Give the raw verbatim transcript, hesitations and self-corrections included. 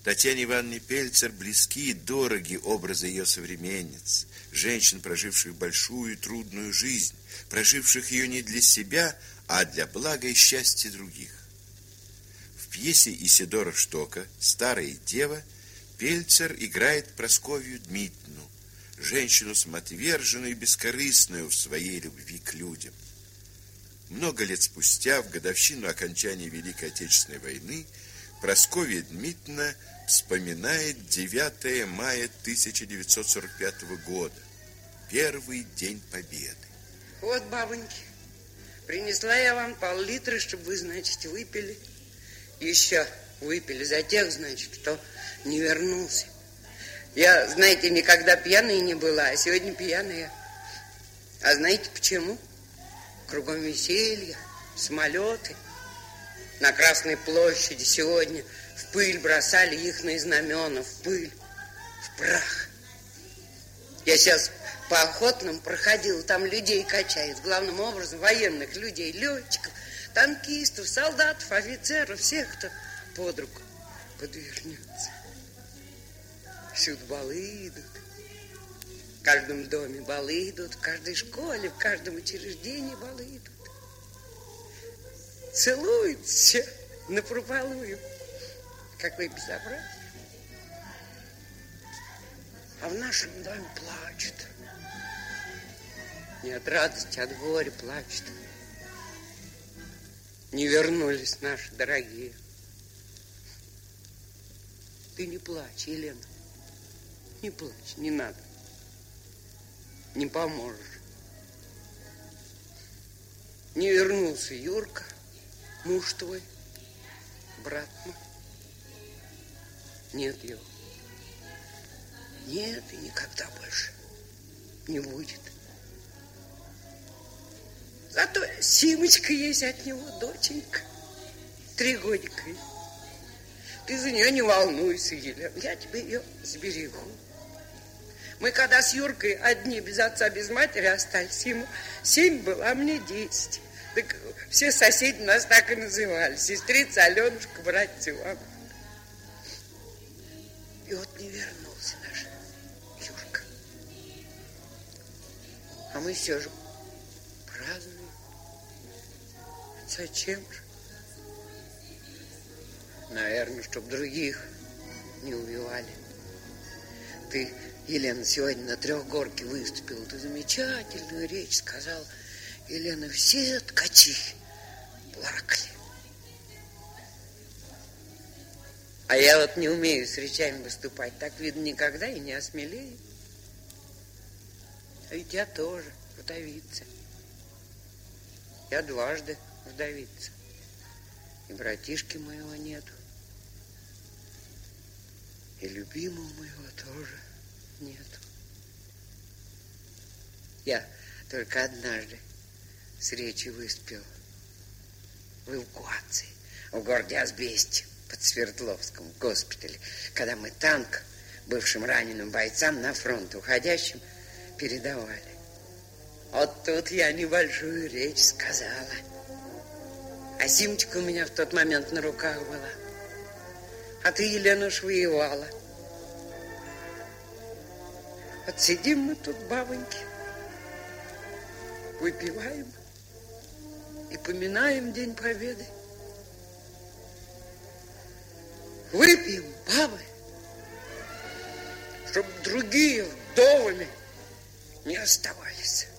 Татьяне Ивановне Пельцер близки и дороги образы ее современниц, женщин, проживших большую и трудную жизнь, проживших ее не для себя, а для блага и счастья других. В пьесе Исидора Штока «Старая дева» Пельцер играет Прасковью Дмитриевну, женщину самоотверженную и бескорыстную в своей любви к людям. Много лет спустя, в годовщину окончания Великой Отечественной войны, Прасковья Дмитриевна вспоминает девятое мая тысяча девятьсот сорок пятого года, первый день Победы. Вот, бабоньки, принесла я вам пол-литра, чтобы вы, значит, выпили. Еще выпили за тех, значит, кто не вернулся. Я, знаете, никогда пьяной не была, а сегодня пьяная. А знаете почему? Кругом веселье, самолеты. На Красной площади сегодня в пыль бросали их на знамена, в пыль, в прах. Я сейчас по Охотным проходила, там людей качают, главным образом военных людей, летчиков, танкистов, солдатов, офицеров, всех, кто под руку подвернется. Всюду балы идут, в каждом доме балы идут, в каждой школе, в каждом учреждении балы идут. Целуют все напропалую. Какое безобразие. А в нашем доме плачут. Не от радости, от горя плачут. Не вернулись наши дорогие. Ты не плачь, Елена. Не плачь, не надо. Не поможешь. Не вернулся Юрка, муж твой, брат мой. Нет его. Нет и никогда больше не будет. Зато Симочка есть от него, доченька. Три годика. Ты за нее не волнуйся, Елена. Я тебе ее сберегу. Мы когда с Юркой одни, без отца, без матери остались, ему семь было, а мне десять. Так все соседи нас так и называли. Сестрица Аленушка, братец Иван. И вот не вернулся наш Юрка. А мы все же празднуем. Зачем же? Наверное, чтоб других не убивали. Ты, Елена, сегодня на Трехгорке выступила. Ты замечательную речь сказала. Елена, все ткачи плакали. А я вот не умею с речами выступать. Так, видно, никогда и не осмелею. А ведь я тоже вдовица. Я дважды вдовица. И братишки моего нету. И любимого моего тоже нету. Я только однажды с речи выступил в эвакуации в городе Асбесте под Свердловском госпитале, когда мы танк бывшим раненым бойцам на фронт уходящим передавали. Вот тут я небольшую речь сказала. А Симочка у меня в тот момент на руках была. А ты, Елена, уж воевала. Вот сидим мы тут, бабоньки, выпиваем и поминаем День Победы. Выпьем, бабы, чтоб другие вдовами не оставались.